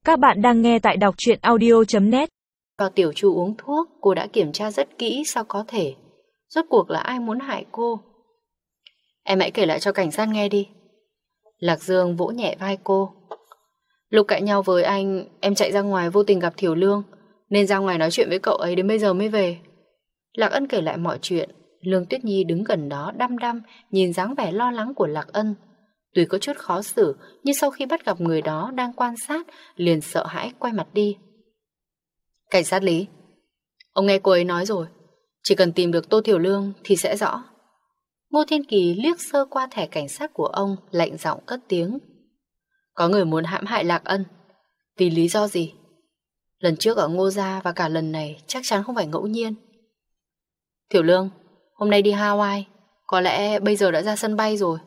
Các bạn đang nghe tại đọc truyện audio.net. Vào Tiểu Chu uống thuốc, cô đã kiểm tra rất kỹ sao có thể. Rốt cuộc là ai muốn hại cô? Em hãy kể lại cho cảnh sát nghe đi. Lạc Dương vỗ nhẹ vai cô. Lúc cãi nhau với anh, em chạy ra ngoài vô tình gặp Thiểu Lương, nên ra ngoài nói chuyện với cậu ấy đến bây giờ mới về. Lạc Ân kể lại mọi chuyện. Lương Tuyết Nhi đứng gần đó đăm đăm nhìn dáng vẻ lo lắng của Lạc Ân. Tuy có chút khó xử, nhưng sau khi bắt gặp người đó đang quan sát, liền sợ hãi quay mặt đi. Cảnh sát Lý, ông nghe cô ấy nói rồi, chỉ cần tìm được Tô Thiểu Lương thì sẽ rõ. Ngô Thiên Kỳ liếc sơ qua thẻ cảnh sát của ông, lạnh giọng cất tiếng. Có người muốn hãm hại Lạc Ân. Vì lý do gì? Lần trước ở Ngô Gia và cả lần này chắc chắn không phải ngẫu nhiên. Thiểu Lương, hôm nay đi Hawaii, có lẽ bây giờ đã ra sân bay rồi.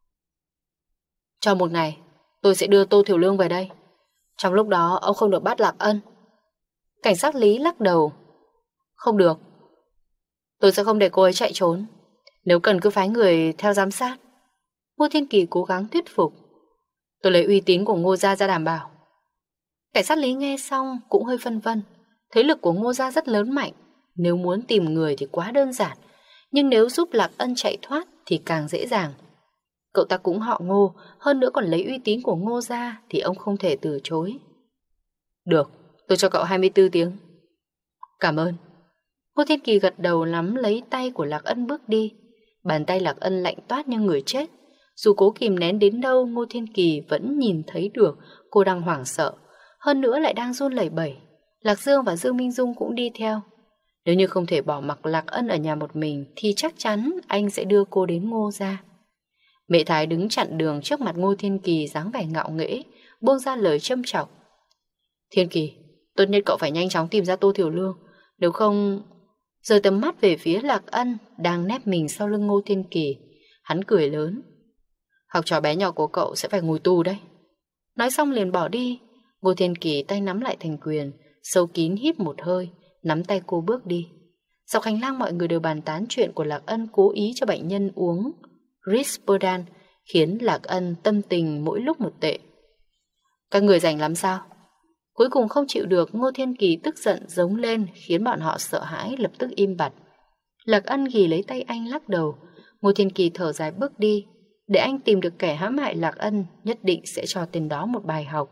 Cho một ngày, tôi sẽ đưa Tô Thiểu Lương về đây. Trong lúc đó, ông không được bắt Lạc Ân. Cảnh sát Lý lắc đầu. Không được. Tôi sẽ không để cô ấy chạy trốn. Nếu cần cứ phái người theo giám sát. Ngô Thiên Kỳ cố gắng thuyết phục. Tôi lấy uy tín của Ngô Gia ra đảm bảo. Cảnh sát Lý nghe xong cũng hơi phân vân. Thế lực của Ngô Gia rất lớn mạnh. Nếu muốn tìm người thì quá đơn giản. Nhưng nếu giúp Lạc Ân chạy thoát thì càng dễ dàng. Cậu ta cũng họ Ngô, hơn nữa còn lấy uy tín của Ngô ra thì ông không thể từ chối. Được, tôi cho cậu 24 tiếng. Cảm ơn. Ngô Thiên Kỳ gật đầu nắm lấy tay của Lạc Ân bước đi. Bàn tay Lạc Ân lạnh toát như người chết. Dù cố kìm nén đến đâu, Ngô Thiên Kỳ vẫn nhìn thấy được cô đang hoảng sợ. Hơn nữa lại đang run lẩy bẩy. Lạc Dương và Dương Minh Dung cũng đi theo. Nếu như không thể bỏ mặc Lạc Ân ở nhà một mình thì chắc chắn anh sẽ đưa cô đến Ngô ra. Mẹ Thái đứng chặn đường trước mặt Ngô Thiên Kỳ dáng vẻ ngạo nghễ, buông ra lời châm chọc. Thiên Kỳ, tốt nhất cậu phải nhanh chóng tìm ra Tô Thiểu Lương, nếu không... Rời tầm mắt về phía Lạc Ân đang nép mình sau lưng Ngô Thiên Kỳ. Hắn cười lớn. Học trò bé nhỏ của cậu sẽ phải ngồi tù đấy. Nói xong liền bỏ đi. Ngô Thiên Kỳ tay nắm lại thành quyền, sâu kín hít một hơi, nắm tay cô bước đi. Dọc hành lang mọi người đều bàn tán chuyện của Lạc Ân cố ý cho bệnh nhân uống Risperdal, khiến Lạc Ân tâm tình mỗi lúc một tệ. Các người rảnh lắm sao? Cuối cùng không chịu được, Ngô Thiên Kỳ tức giận giống lên, khiến bọn họ sợ hãi lập tức im bặt. Lạc Ân ghì lấy tay anh lắc đầu. Ngô Thiên Kỳ thở dài bước đi. Để anh tìm được kẻ hãm hại Lạc Ân, nhất định sẽ cho tên đó một bài học.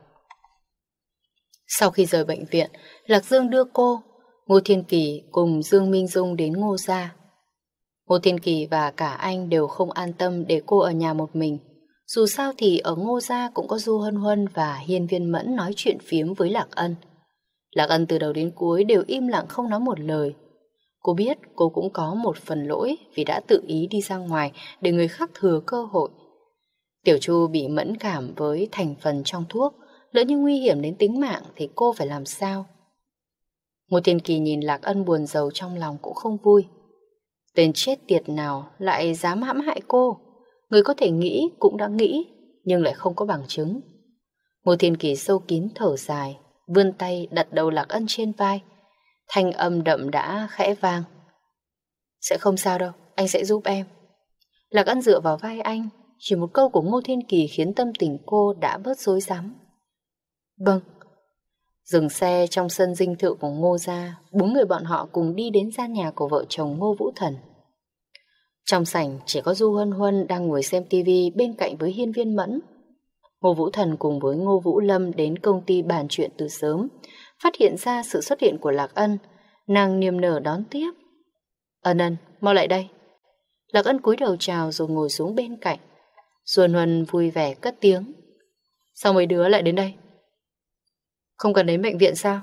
Sau khi rời bệnh viện, Lạc Dương đưa cô, Ngô Thiên Kỳ cùng Dương Minh Dung đến Ngô gia. Ngô Thiên Kỳ và cả anh đều không an tâm để cô ở nhà một mình. Dù sao thì ở Ngô gia cũng có Du Hân Huân và Hiên Viên Mẫn nói chuyện phiếm với Lạc Ân. Lạc Ân từ đầu đến cuối đều im lặng không nói một lời. Cô biết cô cũng có một phần lỗi vì đã tự ý đi ra ngoài để người khác thừa cơ hội. Tiểu Chu bị mẫn cảm với thành phần trong thuốc, lỡ như nguy hiểm đến tính mạng thì cô phải làm sao? Ngô Thiên Kỳ nhìn Lạc Ân buồn rầu trong lòng cũng không vui. Tên chết tiệt nào lại dám hãm hại cô? Người có thể nghĩ cũng đã nghĩ, nhưng lại không có bằng chứng. Ngô Thiên Kỳ sâu kín thở dài, vươn tay đặt đầu Lạc Ân trên vai. Thanh âm đậm đã khẽ vang. Sẽ không sao đâu, anh sẽ giúp em. Lạc Ân dựa vào vai anh. Chỉ một câu của Ngô Thiên Kỳ khiến tâm tình cô đã bớt rối rắm. Vâng. Dừng xe trong sân dinh thự của Ngô gia, 4 người bọn họ cùng đi đến gian nhà của vợ chồng Ngô Vũ Thần. Trong sảnh chỉ có Du Hân Huân đang ngồi xem tivi bên cạnh với Hiên Viên Mẫn. Ngô Vũ Thần cùng với Ngô Vũ Lâm đến công ty bàn chuyện từ sớm, phát hiện ra sự xuất hiện của Lạc Ân. Nàng niềm nở đón tiếp. Ân, mau lại đây. Lạc Ân cúi đầu chào rồi ngồi xuống bên cạnh. Du Hân Huân vui vẻ cất tiếng. Sao mấy đứa lại đến đây? Không cần đến bệnh viện sao?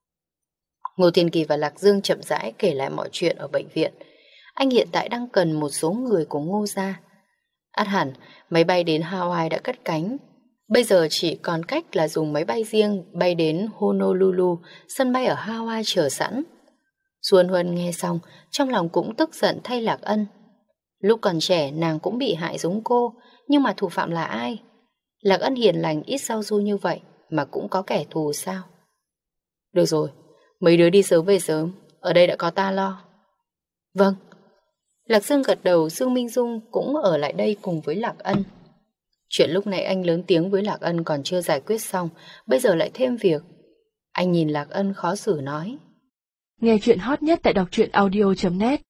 Ngô Thiên Kỳ và Lạc Dương chậm rãi kể lại mọi chuyện ở bệnh viện. Anh hiện tại đang cần một số người của Ngô gia. Ắt hẳn, máy bay đến Hawaii đã cất cánh. Bây giờ chỉ còn cách là dùng máy bay riêng bay đến Honolulu, sân bay ở Hawaii chờ sẵn. Xuân Huân nghe xong, trong lòng cũng tức giận thay Lạc Ân. Lúc còn trẻ nàng cũng bị hại giống cô, nhưng mà thủ phạm là ai? Lạc Ân hiền lành ít giao du như vậy mà cũng có kẻ thù sao? Được rồi, mấy đứa đi sớm về sớm, ở đây đã có ta lo. Vâng. Lạc Dương gật đầu, Dương Minh Dung cũng ở lại đây cùng với Lạc Ân. Chuyện lúc nãy anh lớn tiếng với Lạc Ân còn chưa giải quyết xong, bây giờ lại thêm việc. Anh nhìn Lạc Ân khó xử nói. Nghe chuyện hot nhất tại đọc truyện audio.net